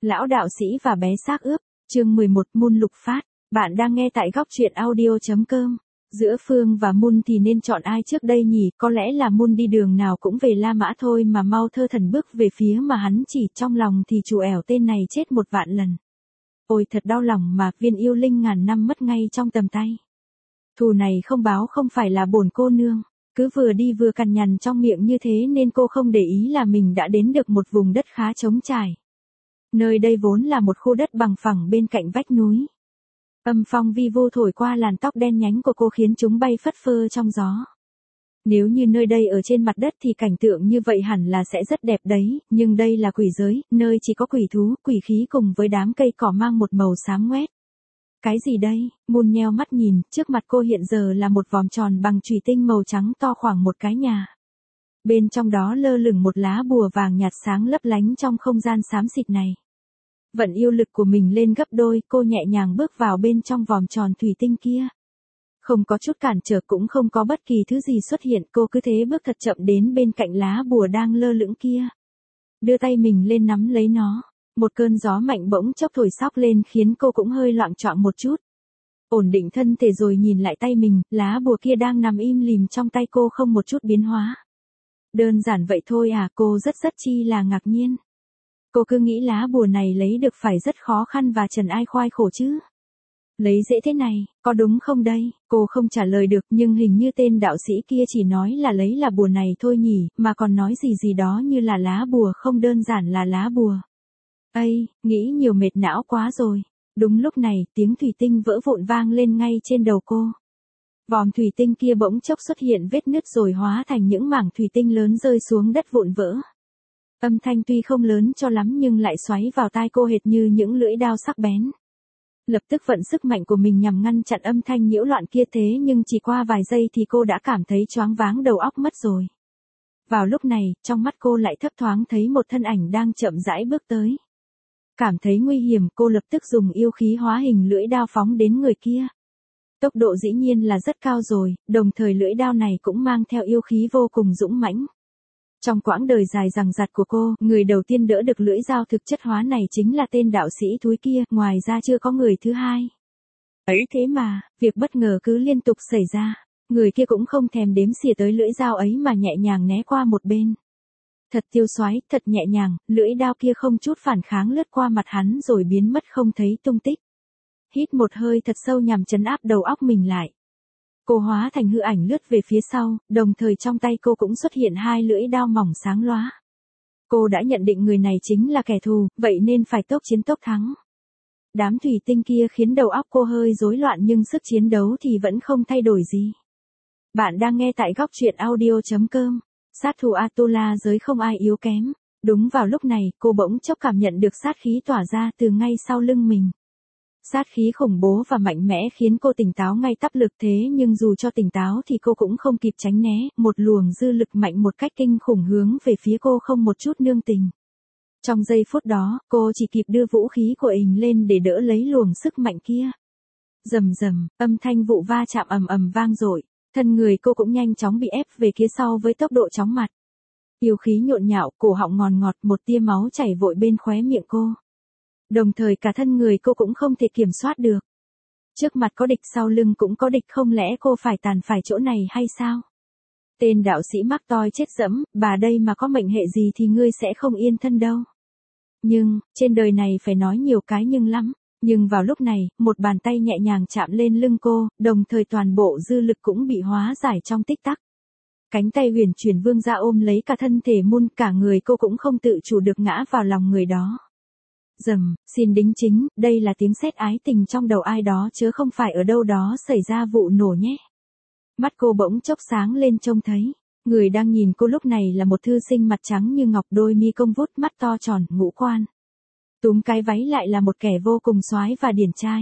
Lão đạo sĩ và bé xác ướp, chương 11 Moon lục phát. Bạn đang nghe tại góc truyện audio.com. Giữa Phương và Moon thì nên chọn ai trước đây nhỉ? Có lẽ là Moon đi đường nào cũng về La Mã thôi mà mau thơ thần bước về phía mà hắn chỉ, trong lòng thì chủ ẻo tên này chết 1.000.000 lần. Ôi thật đau lòng mà, viên yêu linh ngàn năm mất ngay trong tầm tay. Thù này không báo không phải là bổn cô nương. Cứ vừa đi vừa cằn nhằn trong miệng như thế nên cô không để ý là mình đã đến được một vùng đất khá trống trải. Nơi đây vốn là một khu đất bằng phẳng bên cạnh vách núi. Âm phong vi vu thổi qua làn tóc đen nhánh của cô khiến chúng bay phất phơ trong gió. Nếu như nơi đây ở trên mặt đất thì cảnh tượng như vậy hẳn là sẽ rất đẹp đấy, nhưng đây là quỷ giới, nơi chỉ có quỷ thú, quỷ khí cùng với đám cây cỏ mang một màu xám ngoét. Cái gì đây? Moon nheo mắt nhìn, trước mặt cô hiện giờ là một vòm tròn bằng chủy tinh màu trắng to khoảng một cái nhà. Bên trong đó lơ lửng một lá bùa vàng nhạt sáng lấp lánh trong không gian xám xịt này. Vận yêu lực của mình lên gấp đôi, cô nhẹ nhàng bước vào bên trong vòm tròn thủy tinh kia. Không có chút cản trở cũng không có bất kỳ thứ gì xuất hiện, cô cứ thế bước thật chậm đến bên cạnh lá bùa đang lơ lửng kia. Đưa tay mình lên nắm lấy nó. Một cơn gió mạnh bỗng chốc thổi xóc lên khiến cô cũng hơi loạng choạng một chút. Ổn định thân thể rồi nhìn lại tay mình, lá bùa kia đang nằm im lìm trong tay cô không một chút biến hóa. Đơn giản vậy thôi à, cô rất chi là ngạc nhiên. Cô cứ nghĩ lá bùa này lấy được phải rất khó khăn và trần ai khoai khổ chứ. Lấy dễ thế này, có đúng không đây? Cô không trả lời được nhưng hình như tên đạo sĩ kia chỉ nói là lấy là bùa này thôi nhỉ, mà còn nói gì đó như là lá bùa không đơn giản là lá bùa. Ây, nghĩ nhiều mệt não quá rồi. Đúng lúc này, tiếng thủy tinh vỡ vụn vang lên ngay trên đầu cô. Vòm thủy tinh kia bỗng chốc xuất hiện vết nứt rồi hóa thành những mảng thủy tinh lớn rơi xuống đất vụn vỡ. Âm thanh tuy không lớn cho lắm nhưng lại xoáy vào tai cô hệt như những lưỡi dao sắc bén. Lập tức vận sức mạnh của mình nhằm ngăn chặn âm thanh nhiễu loạn kia thế nhưng chỉ qua vài giây thì cô đã cảm thấy choáng váng đầu óc mất rồi. Vào lúc này, trong mắt cô lại thấp thoáng thấy một thân ảnh đang chậm rãi bước tới. Cảm thấy nguy hiểm, cô lập tức dùng yêu khí hóa hình lưỡi đao phóng đến người kia. Tốc độ dĩ nhiên là rất cao rồi, đồng thời lưỡi đao này cũng mang theo yêu khí vô cùng dũng mãnh. Trong quãng đời dài dằng dặc của cô, người đầu tiên đỡ được lưỡi dao thực chất hóa này chính là tên đạo sĩ thúi kia, ngoài ra chưa có người thứ hai. Ấy thế mà, việc bất ngờ cứ liên tục xảy ra, người kia cũng không thèm đếm xỉa tới lưỡi dao ấy mà nhẹ nhàng né qua một bên. Thật tiêu xoái, thật nhẹ nhàng, lưỡi đao kia không chút phản kháng lướt qua mặt hắn rồi biến mất không thấy tung tích. Hít một hơi thật sâu nhằm trấn áp đầu óc mình lại. Cô hóa thành hư ảnh lướt về phía sau, đồng thời trong tay cô cũng xuất hiện hai lưỡi đao mỏng sáng lóa. Cô đã nhận định người này chính là kẻ thù, vậy nên phải tốc chiến tốc thắng. Đám thủy tinh kia khiến đầu óc cô hơi rối loạn nhưng sức chiến đấu thì vẫn không thay đổi gì. Bạn đang nghe tại góc truyện audio.com. Sát thủ Atula giới không ai yếu kém. Đúng vào lúc này, cô bỗng chốc cảm nhận được sát khí tỏa ra từ ngay sau lưng mình. Sát khí khủng bố và mạnh mẽ khiến cô tỉnh táo ngay tắp lực thế nhưng dù cho tỉnh táo thì cô cũng không kịp tránh né, một luồng dư lực mạnh một cách kinh khủng hướng về phía cô không một chút nương tình. Trong giây phút đó, cô chỉ kịp đưa vũ khí của mình lên để đỡ lấy luồng sức mạnh kia. Rầm rầm, âm thanh vụ va chạm ầm ầm vang dội. Thân người cô cũng nhanh chóng bị ép về phía sau với tốc độ chóng mặt. Yêu khí nhộn nhạo, cổ họng ngòn ngọt, một tia máu chảy vội bên khóe miệng cô. Đồng thời cả thân người cô cũng không thể kiểm soát được. Trước mặt có địch sau lưng cũng có địch, không lẽ cô phải tàn phải chỗ này hay sao? Tên đạo sĩ mắc toi chết dẫm, bà đây mà có mệnh hệ gì thì ngươi sẽ không yên thân đâu. Nhưng, trên đời này phải nói nhiều cái nhưng lắm. Nhưng vào lúc này, một bàn tay nhẹ nhàng chạm lên lưng cô, đồng thời toàn bộ dư lực cũng bị hóa giải trong tích tắc. Cánh tay huyền chuyển vươn ra ôm lấy cả thân thể Moon, cả người cô cũng không tự chủ được ngã vào lòng người đó. Rầm, xin đính chính, đây là tiếng sét ái tình trong đầu ai đó chứ không phải ở đâu đó xảy ra vụ nổ nhé. Mắt cô bỗng chốc sáng lên trông thấy. Người đang nhìn cô lúc này là một thư sinh mặt trắng như ngọc, đôi mi cong vút, mắt to tròn, ngũ quan. Túm cái váy lại là một kẻ vô cùng soái và điển trai.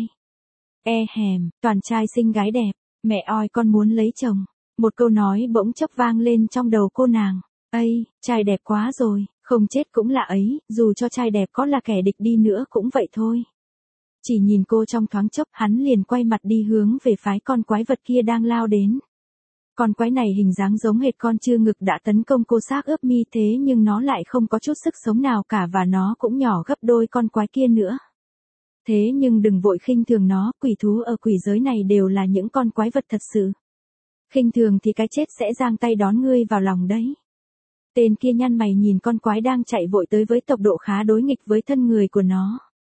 Hèm, toàn trai xinh gái đẹp, mẹ oi con muốn lấy chồng. Một câu nói bỗng chốc vang lên trong đầu cô nàng. Ây, trai đẹp quá rồi, không chết cũng là ấy, dù cho trai đẹp có là kẻ địch đi nữa cũng vậy thôi. Chỉ nhìn cô trong thoáng chốc, hắn liền quay mặt đi hướng về phái con quái vật kia đang lao đến. Con quái này hình dáng giống hệt con trư ngực đã tấn công cô xác ướp mi thế nhưng nó lại không có chút sức sống nào cả và nó cũng nhỏ gấp đôi con quái kia nữa. Thế nhưng đừng vội khinh thường nó, quỷ thú ở quỷ giới này đều là những con quái vật thật sự. Khinh thường thì cái chết sẽ giang tay đón ngươi vào lòng đấy. Tên kia nhăn mày nhìn con quái đang chạy vội tới với tốc độ khá đối nghịch với thân người của nó.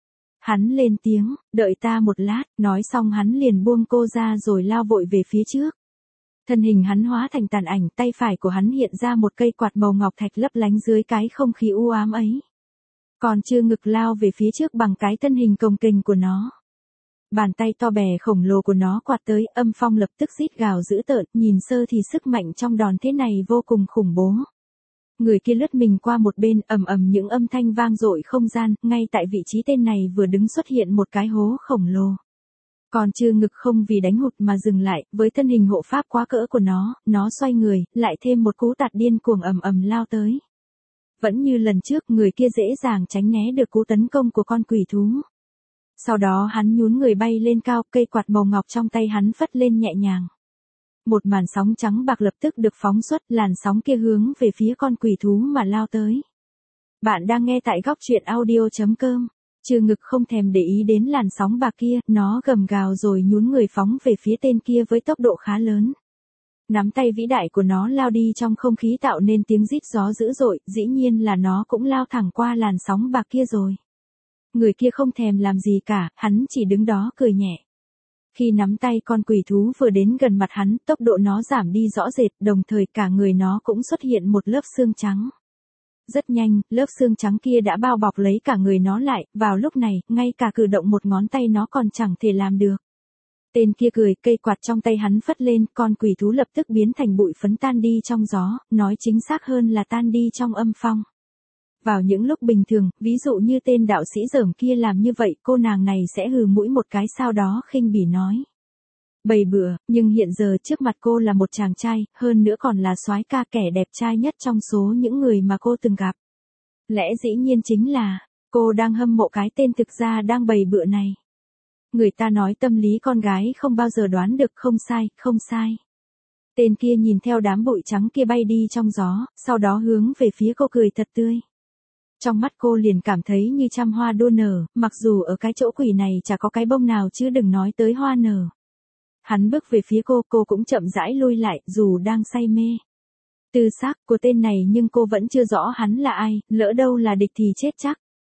Hắn lên tiếng, đợi ta một lát, nói xong hắn liền buông cô ra rồi lao vội về phía trước. Thân hình hắn hóa thành tàn ảnh, tay phải của hắn hiện ra một cây quạt màu ngọc thạch lấp lánh dưới cái không khí u ám ấy. Còn chưa ngực lao về phía trước bằng cái thân hình cồng kềnh của nó. Bàn tay to bè khổng lồ của nó quạt tới, âm phong lập tức rít gào dữ tợn, nhìn sơ thì sức mạnh trong đòn thế này vô cùng khủng bố. Người kia lướt mình qua một bên, ầm ầm những âm thanh vang dội không gian, ngay tại vị trí tên này vừa đứng xuất hiện một cái hố khổng lồ. Còn chưa ngực không vì đánh hụt mà dừng lại, với thân hình hộ pháp quá cỡ của nó xoay người, lại thêm một cú tạt điên cuồng ầm ầm lao tới. Vẫn như lần trước, người kia dễ dàng tránh né được cú tấn công của con quỷ thú. Sau đó hắn nhún người bay lên cao, cây quạt màu ngọc trong tay hắn phất lên nhẹ nhàng. Một màn sóng trắng bạc lập tức được phóng xuất, làn sóng kia hướng về phía con quỷ thú mà lao tới. Bạn đang nghe tại góc truyện audio.com. Trừ ngực không thèm để ý đến làn sóng bạc kia, nó gầm gào rồi nhún người phóng về phía tên kia với tốc độ khá lớn. Nắm tay vĩ đại của nó lao đi trong không khí tạo nên tiếng rít gió dữ dội, dĩ nhiên là nó cũng lao thẳng qua làn sóng bạc kia rồi. Người kia không thèm làm gì cả, hắn chỉ đứng đó cười nhẹ. Khi nắm tay con quỷ thú vừa đến gần mặt hắn, tốc độ nó giảm đi rõ rệt, đồng thời cả người nó cũng xuất hiện một lớp xương trắng. Rất nhanh, lớp xương trắng kia đã bao bọc lấy cả người nó lại, vào lúc này, ngay cả cử động một ngón tay nó còn chẳng thể làm được. Tên kia cười, cây quạt trong tay hắn phất lên, con quỷ thú lập tức biến thành bụi phấn tan đi trong gió, nói chính xác hơn là tan đi trong âm phong. Vào những lúc bình thường, ví dụ như tên đạo sĩ dởm kia làm như vậy, cô nàng này sẽ hừ mũi một cái sau đó khinh bỉ nói. Bày bừa, nhưng hiện giờ trước mặt cô là một chàng trai, hơn nữa còn là soái ca kẻ đẹp trai nhất trong số những người mà cô từng gặp. Lẽ dĩ nhiên chính là, cô đang hâm mộ cái tên thực ra đang bày bựa này. Người ta nói tâm lý con gái không bao giờ đoán được, không sai, không sai. Tên kia nhìn theo đám bụi trắng kia bay đi trong gió, sau đó hướng về phía cô cười thật tươi. Trong mắt cô liền cảm thấy như trăm hoa đua nở, mặc dù ở cái chỗ quỷ này chả có cái bông nào chứ đừng nói tới hoa nở. Hắn bước về phía cô cũng chậm rãi lui lại, dù đang say mê. Tư xác của tên này nhưng cô vẫn chưa rõ hắn là ai, lỡ đâu là địch thì chết chắc.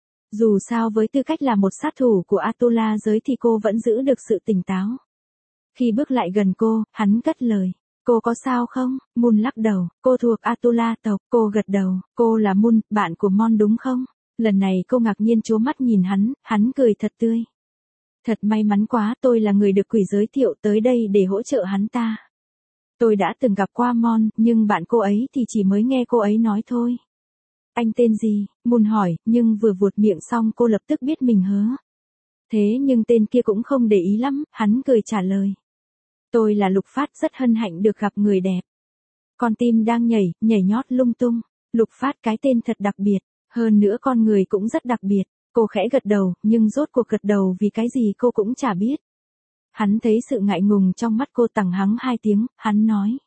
Dù sao với tư cách là một sát thủ của Atula giới thì cô vẫn giữ được sự tỉnh táo. Khi bước lại gần cô, hắn cất lời. Cô có sao không? Moon lắc đầu, cô thuộc Atula tộc, cô gật đầu, cô là Moon, bạn của Mon đúng không? Lần này cô ngạc nhiên trố mắt nhìn hắn cười thật tươi. Thật may mắn quá, tôi là người được quỷ giới thiệu tới đây để hỗ trợ hắn ta. Tôi đã từng gặp qua Mon, nhưng bạn cô ấy thì chỉ mới nghe cô ấy nói thôi. Anh tên gì? Moon hỏi, nhưng vừa vuột miệng xong cô lập tức biết mình hớ. Thế nhưng tên kia cũng không để ý lắm, hắn cười trả lời. Tôi là Lục Phát, rất hân hạnh được gặp người đẹp. Con tim đang nhảy nhót lung tung. Lục Phát cái tên thật đặc biệt, hơn nữa con người cũng rất đặc biệt. Cô khẽ gật đầu, nhưng rốt cuộc gật đầu vì cái gì cô cũng chả biết. Hắn thấy sự ngại ngùng trong mắt cô, tằng hắng 2 tiếng, hắn nói.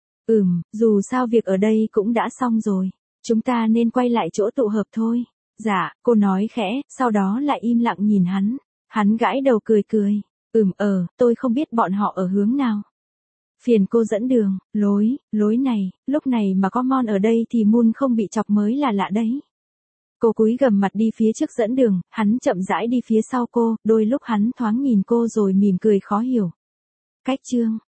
Dù sao việc ở đây cũng đã xong rồi. Chúng ta nên quay lại chỗ tụ hợp thôi. Dạ, cô nói khẽ, sau đó lại im lặng nhìn hắn. Hắn gãi đầu cười. Tôi không biết bọn họ ở hướng nào. Phiền cô dẫn đường, lối này, lúc này mà có Mon ở đây thì Moon không bị chọc mới là lạ đấy. Cô cúi gằm mặt đi phía trước dẫn đường, hắn chậm rãi đi phía sau cô, đôi lúc hắn thoáng nhìn cô rồi mỉm cười khó hiểu. Cách chương